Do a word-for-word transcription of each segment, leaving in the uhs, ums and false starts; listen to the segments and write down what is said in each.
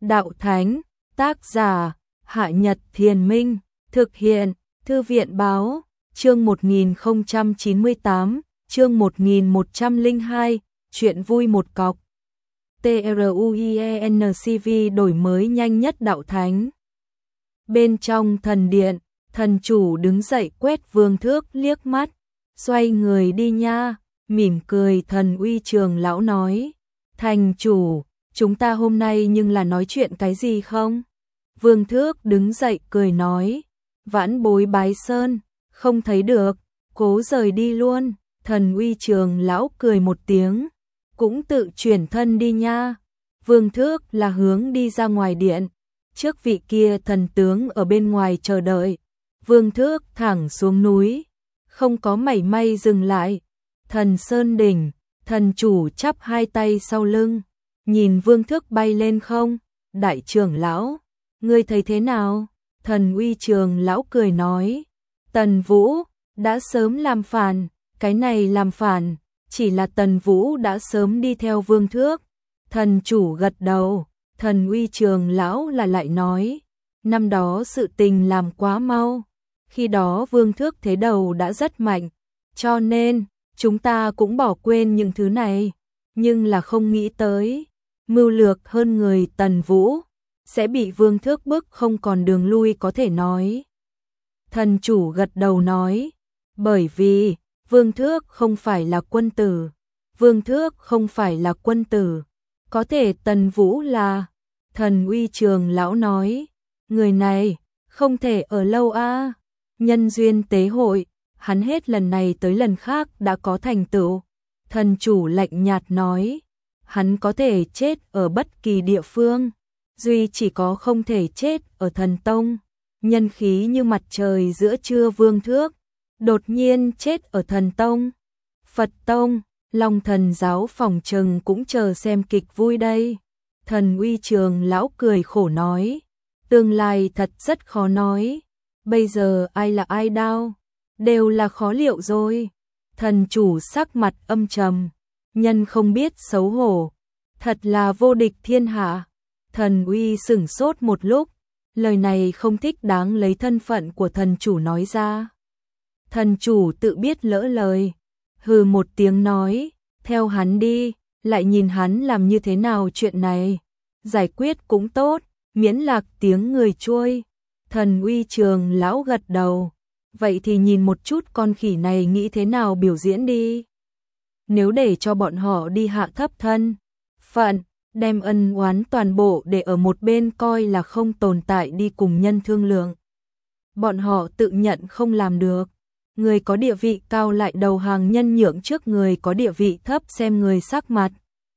Đạo Thánh, tác giả, Hạ Nhật Thiền Minh, thực hiện, Thư viện Báo, chương một nghìn không trăm chín mươi tám, chương một nghìn một trăm lẻ hai, chuyện vui một cọc. TRUIENCV đổi mới nhanh nhất Đạo Thánh. Bên trong thần điện, thần chủ đứng dậy quét Vương Thước liếc mắt, xoay người đi nha, mỉm cười thần uy trường lão nói. Thành chủ, chúng ta hôm nay nhưng là nói chuyện cái gì không? Vương Thước đứng dậy cười nói, vãn bối bái sơn, không thấy được, cố rời đi luôn. Thần uy trường lão cười một tiếng, cũng tự chuyển thân đi nha. Vương Thước là hướng đi ra ngoài điện, trước vị kia thần tướng ở bên ngoài chờ đợi. Vương Thước thẳng xuống núi, không có mảy may dừng lại. Thần Sơn Đỉnh, thần chủ chắp hai tay sau lưng, nhìn Vương Thước bay lên không. Đại trưởng lão, ngươi thấy thế nào? Thần uy trường lão cười nói, Tần Vũ đã sớm làm phản, cái này làm phản, chỉ là Tần Vũ đã sớm đi theo Vương Thước. Thần chủ gật đầu, thần uy trường lão là lại nói, năm đó sự tình làm quá mau, khi đó Vương Thước thế đầu đã rất mạnh, cho nên chúng ta cũng bỏ quên những thứ này, nhưng là không nghĩ tới, mưu lược hơn người Tần Vũ sẽ bị Vương Thước bức không còn đường lui có thể nói. Thần chủ gật đầu nói, bởi vì Vương Thước không phải là quân tử, Vương Thước không phải là quân tử, có thể Tần Vũ là. Thần uy trường lão nói, người này không thể ở lâu a. Nhân duyên tế hội, hắn hết lần này tới lần khác đã có thành tựu. Thần chủ lạnh nhạt nói, hắn có thể chết ở bất kỳ địa phương, duy chỉ có không thể chết ở thần tông. Nhân khí như mặt trời giữa trưa Vương Thước đột nhiên chết ở thần tông. Phật tông, Long Thần giáo phòng trừng cũng chờ xem kịch vui đây. Thần uy trường lão cười khổ nói, tương lai thật rất khó nói, bây giờ ai là ai đao, đều là khó liệu rồi. Thần chủ sắc mặt âm trầm, nhân không biết xấu hổ, thật là vô địch thiên hạ. Thần uy sửng sốt một lúc, lời này không thích đáng lấy thân phận của thần chủ nói ra. Thần chủ tự biết lỡ lời, hừ một tiếng nói, theo hắn đi, lại nhìn hắn làm như thế nào chuyện này. Giải quyết cũng tốt, miễn lạc tiếng người trôi. Thần uy trường lão gật đầu, vậy thì nhìn một chút con khỉ này nghĩ thế nào biểu diễn đi. Nếu để cho bọn họ đi hạ thấp thân phận, đem ân oán toàn bộ để ở một bên coi là không tồn tại đi cùng nhân thương lượng, bọn họ tự nhận không làm được. Người có địa vị cao lại đầu hàng nhân nhượng trước người có địa vị thấp xem người sắc mặt,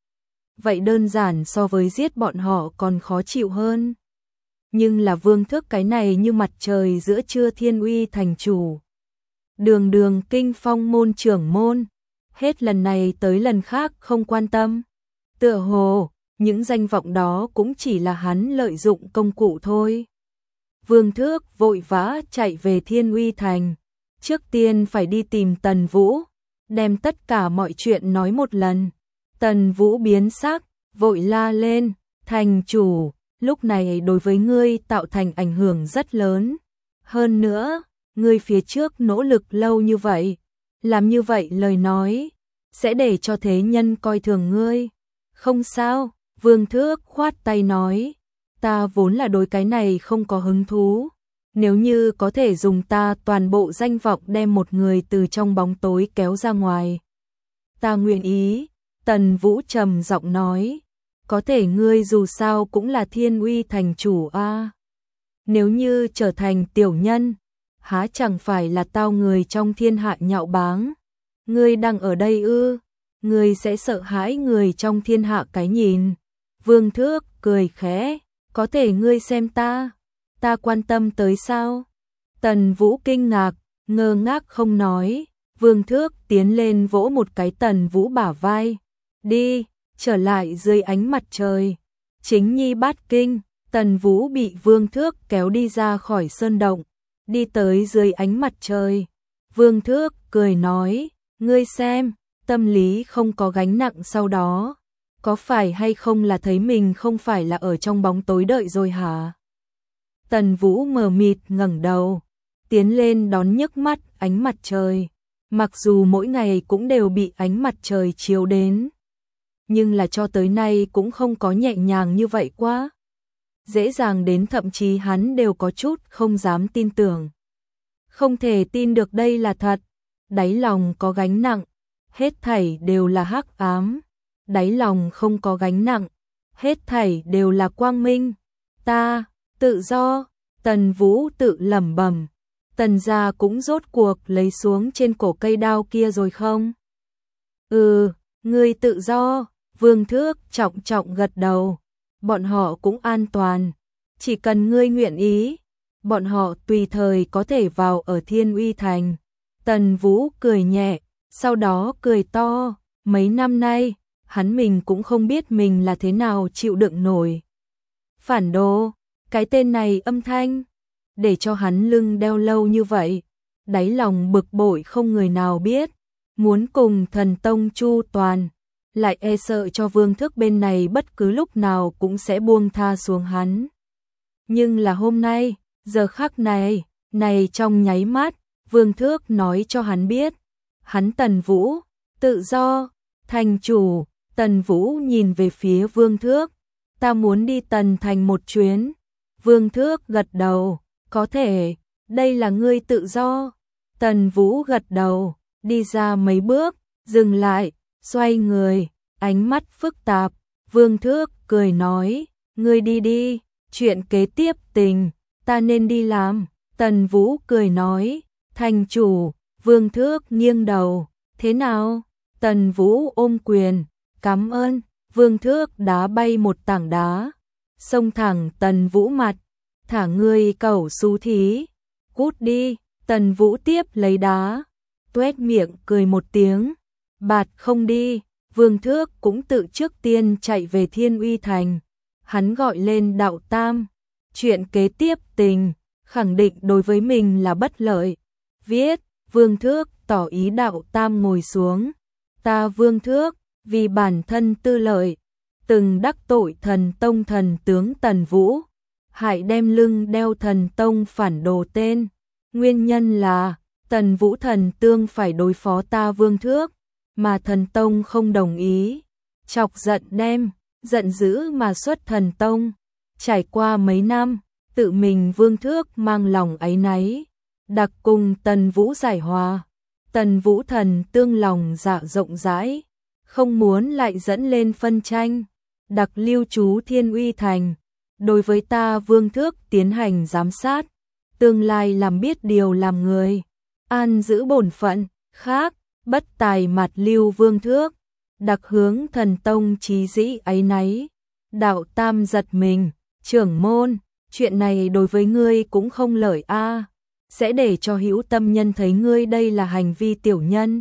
vậy đơn giản so với giết bọn họ còn khó chịu hơn. Nhưng là Vương Thước cái này như mặt trời giữa trưa thiên uy thành chủ, đường đường kinh phong môn trưởng môn, hết lần này tới lần khác không quan tâm. Tựa hồ, những danh vọng đó cũng chỉ là hắn lợi dụng công cụ thôi. Vương Thước vội vã chạy về thiên uy thành, trước tiên phải đi tìm Tần Vũ, đem tất cả mọi chuyện nói một lần. Tần Vũ biến sắc, vội la lên, thành chủ, lúc này đối với ngươi tạo thành ảnh hưởng rất lớn. Hơn nữa, ngươi phía trước nỗ lực lâu như vậy, làm như vậy lời nói, sẽ để cho thế nhân coi thường ngươi. Không sao, Vương Thước khoát tay nói, ta vốn là đối cái này không có hứng thú. Nếu như có thể dùng ta toàn bộ danh vọng đem một người từ trong bóng tối kéo ra ngoài, ta nguyện ý. Tần Vũ trầm giọng nói, có thể ngươi dù sao cũng là thiên uy thành chủ a. À. Nếu như trở thành tiểu nhân, há chẳng phải là tao người trong thiên hạ nhạo báng. Ngươi đang ở đây ư, ngươi sẽ sợ hãi người trong thiên hạ cái nhìn. Vương Thước cười khẽ, có thể ngươi xem ta, ta quan tâm tới sao? Tần Vũ kinh ngạc, ngơ ngác không nói. Vương Thước tiến lên vỗ một cái Tần Vũ bả vai, đi, trở lại dưới ánh mặt trời. Chính nhi bát kinh, Tần Vũ bị Vương Thước kéo đi ra khỏi sơn động, đi tới dưới ánh mặt trời. Vương Thước cười nói, ngươi xem, tâm lý không có gánh nặng sau đó, có phải hay không là thấy mình không phải là ở trong bóng tối đợi rồi hả? Tần Vũ mờ mịt ngẩng đầu, tiến lên đón nhức mắt ánh mặt trời. Mặc dù mỗi ngày cũng đều bị ánh mặt trời chiếu đến, nhưng là cho tới nay cũng không có nhẹ nhàng như vậy quá. Dễ dàng đến thậm chí hắn đều có chút không dám tin tưởng. Không thể tin được đây là thật, đáy lòng có gánh nặng, hết thảy đều là hắc ám. Đáy lòng không có gánh nặng, hết thảy đều là quang minh. Ta, tự do, Tần Vũ tự lẩm bẩm. Tần gia cũng rốt cuộc lấy xuống trên cổ cây đao kia rồi không? Ừ, ngươi tự do, Vương Thước trọng trọng gật đầu. Bọn họ cũng an toàn, chỉ cần ngươi nguyện ý, bọn họ tùy thời có thể vào ở Thiên Uy Thành. Tần Vũ cười nhẹ, sau đó cười to, mấy năm nay, hắn mình cũng không biết mình là thế nào chịu đựng nổi. Phản đồ, cái tên này âm thanh, để cho hắn lưng đeo lâu như vậy, đáy lòng bực bội không người nào biết, muốn cùng Thần Tông chu toàn, lại e sợ cho Vương Thước bên này bất cứ lúc nào cũng sẽ buông tha xuống hắn. Nhưng là hôm nay, giờ khắc này, này trong nháy mắt, Vương Thước nói cho hắn biết, hắn Tần Vũ, tự do, thành chủ. Tần Vũ nhìn về phía Vương Thước, ta muốn đi Tần Thành một chuyến. Vương Thước gật đầu, có thể, đây là ngươi tự do. Tần Vũ gật đầu, đi ra mấy bước, dừng lại, xoay người, ánh mắt phức tạp. Vương Thước cười nói, ngươi đi đi, chuyện kế tiếp tình, ta nên đi làm. Tần Vũ cười nói, thành chủ. Vương Thước nghiêng đầu, thế nào? Tần Vũ ôm quyền, cảm ơn. Vương Thước đá bay một tảng đá, xông thẳng Tần Vũ mặt, thả ngươi cẩu xú thí, cút đi. Tần Vũ tiếp lấy đá, tuét miệng cười một tiếng, bạt không đi. Vương Thước cũng tự trước tiên chạy về Thiên Uy Thành, hắn gọi lên Đạo Tam, chuyện kế tiếp tình, khẳng định đối với mình là bất lợi. Viết, Vương Thước tỏ ý Đạo Tam ngồi xuống, ta Vương Thước, vì bản thân tư lợi, từng đắc tội Thần Tông thần tướng Tần Vũ, hại đem lưng đeo Thần Tông phản đồ tên. Nguyên nhân là, Tần Vũ thần tương phải đối phó ta Vương Thước, mà Thần Tông không đồng ý, chọc giận đem, giận dữ mà xuất Thần Tông. Trải qua mấy năm, tự mình Vương Thước mang lòng áy náy, đặc cùng Tần Vũ giải hòa. Tần Vũ thần tương lòng dạ rộng rãi, không muốn lại dẫn lên phân tranh, đặc lưu trú Thiên Uy Thành, đối với ta Vương Thước tiến hành giám sát, tương lai làm biết điều làm người, an giữ bổn phận. Khác, bất tài mặt lưu Vương Thước, đặc hướng Thần Tông chí dĩ áy náy. Đạo Tam giật mình, trưởng môn, chuyện này đối với ngươi cũng không lợi a, sẽ để cho hữu tâm nhân thấy ngươi đây là hành vi tiểu nhân.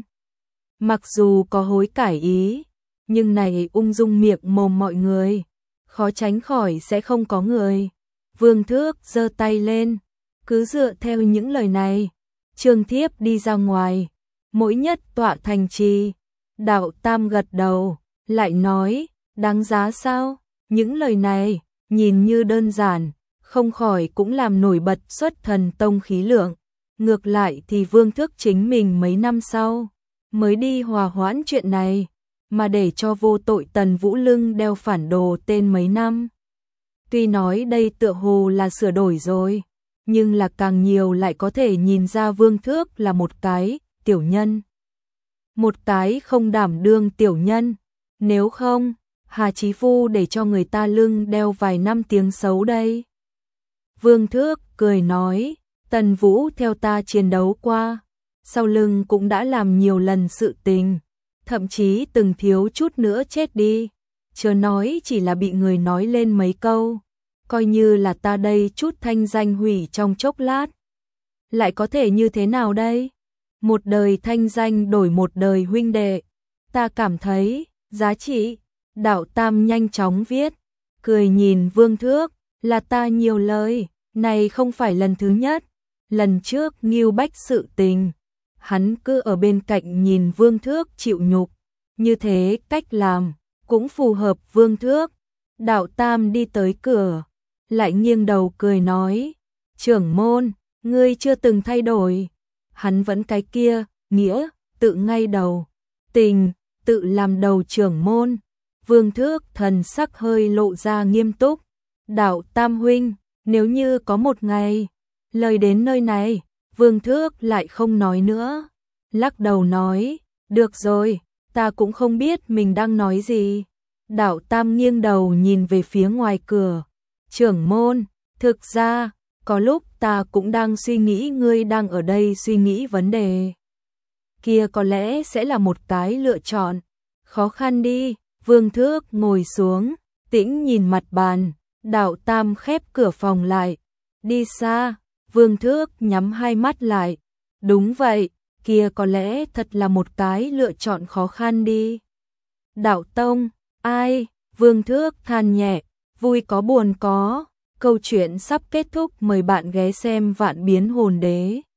Mặc dù có hối cải ý, nhưng này ung dung miệng mồm mọi người, khó tránh khỏi sẽ không có người. Vương Thước giơ tay lên, cứ dựa theo những lời này, Trương Thiếp đi ra ngoài, mỗi nhất tọa thành trì. Đạo Tam gật đầu, lại nói, đáng giá sao? Những lời này, nhìn như đơn giản, không khỏi cũng làm nổi bật xuất Thần Tông khí lượng. Ngược lại thì Vương Thước chính mình mấy năm sau, mới đi hòa hoãn chuyện này, mà để cho vô tội Tần Vũ lưng đeo phản đồ tên mấy năm. Tuy nói đây tựa hồ là sửa đổi rồi, nhưng là càng nhiều lại có thể nhìn ra Vương Thước là một cái tiểu nhân. Một cái không đảm đương tiểu nhân, nếu không, Hà Chí Phu để cho người ta lưng đeo vài năm tiếng xấu đây. Vương Thước cười nói, Tần Vũ theo ta chiến đấu qua, sau lưng cũng đã làm nhiều lần sự tình, thậm chí từng thiếu chút nữa chết đi, chớ nói chỉ là bị người nói lên mấy câu, coi như là ta đây chút thanh danh hủy trong chốc lát. Lại có thể như thế nào đây? Một đời thanh danh đổi một đời huynh đệ, ta cảm thấy, giá trị. Đạo Tam nhanh chóng viết, cười nhìn Vương Thước, là ta nhiều lời, này không phải lần thứ nhất, lần trước Ngưu Bách sự tình, hắn cứ ở bên cạnh nhìn Vương Thước chịu nhục, như thế cách làm, cũng phù hợp Vương Thước. Đạo Tam đi tới cửa, lại nghiêng đầu cười nói, trưởng môn, ngươi chưa từng thay đổi. Hắn vẫn cái kia, nghĩa, tự ngay đầu, tình, tự làm đầu trưởng môn. Vương Thước thần sắc hơi lộ ra nghiêm túc. Đạo Tam huynh, nếu như có một ngày, lời đến nơi này, Vương Thước lại không nói nữa. Lắc đầu nói, được rồi, ta cũng không biết mình đang nói gì. Đạo Tam nghiêng đầu nhìn về phía ngoài cửa. Trưởng môn, thực ra, có lúc ta cũng đang suy nghĩ ngươi đang ở đây suy nghĩ vấn đề. Kia có lẽ sẽ là một cái lựa chọn. Khó khăn đi. Vương Thước ngồi xuống, tĩnh nhìn mặt bàn. Đạo Tam khép cửa phòng lại. Đi xa. Vương Thước nhắm hai mắt lại. Đúng vậy, kia có lẽ thật là một cái lựa chọn khó khăn đi. Đạo Tông, ai? Vương Thước than nhẹ, vui có buồn có. Câu chuyện sắp kết thúc, mời bạn ghé xem Vạn Biến Hồn Đế.